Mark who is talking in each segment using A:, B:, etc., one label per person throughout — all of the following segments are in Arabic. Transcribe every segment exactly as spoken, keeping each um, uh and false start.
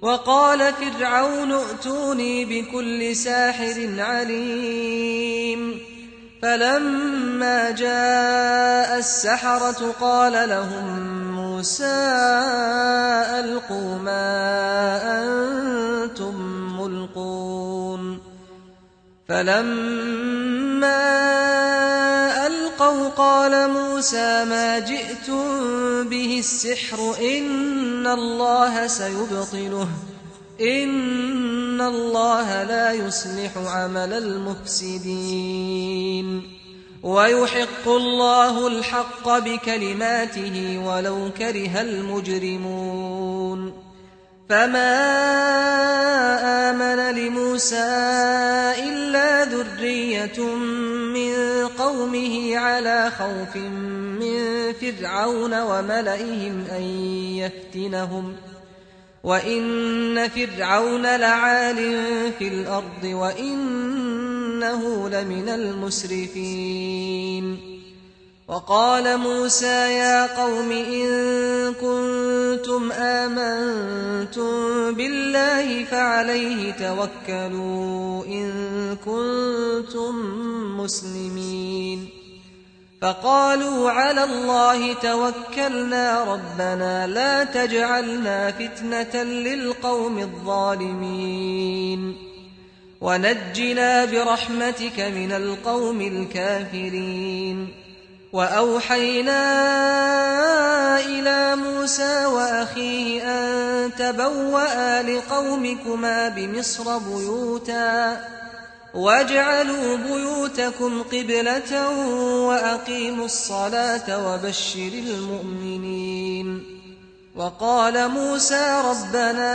A: وقال فرعون ائتوني بكل ساحر عليم فلما جاء السحرة قال لهم موسى ألقوا ما أنتم ملقون فلما ألقوا قال موسى ما جئتم به السحر إن الله سيبطله إن الله لا يصلح عمل المفسدين ويحق الله الحق بكلماته ولو كره المجرمون فما آمن لموسى إلا ذرية من قومه على خوف من فرعون وملئهم أن يفتنهم وإن فرعون لعال في الأرض وإنه لمن المسرفين وقال موسى يا قوم إن كنتم آمنتم بالله فعليه توكلوا إن كنتم مسلمين فقالوا على الله توكلنا ربنا لا تجعلنا فتنة للقوم الظالمين ونجنا برحمتك من القوم الكافرين وأوحينا إلى موسى وأخيه أن تبوأ لقومكما بمصر بيوتا واجعلوا بيوتكم قبلة وأقيموا الصلاة وبشر المؤمنين وقال موسى ربنا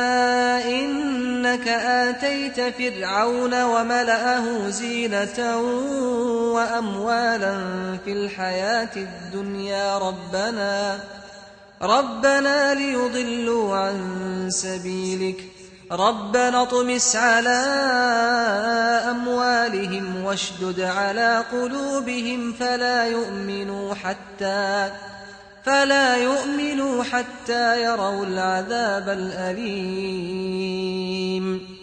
A: إنك آتيت فرعون وملأه زينة وأموالا في الحياة الدنيا ربنا ربنا ليضلوا عن سبيلك ربنا اطمس على أموالهم واشدد على قلوبهم فلا يؤمنوا حتى فلا يؤمنوا حتى يروا العذاب الأليم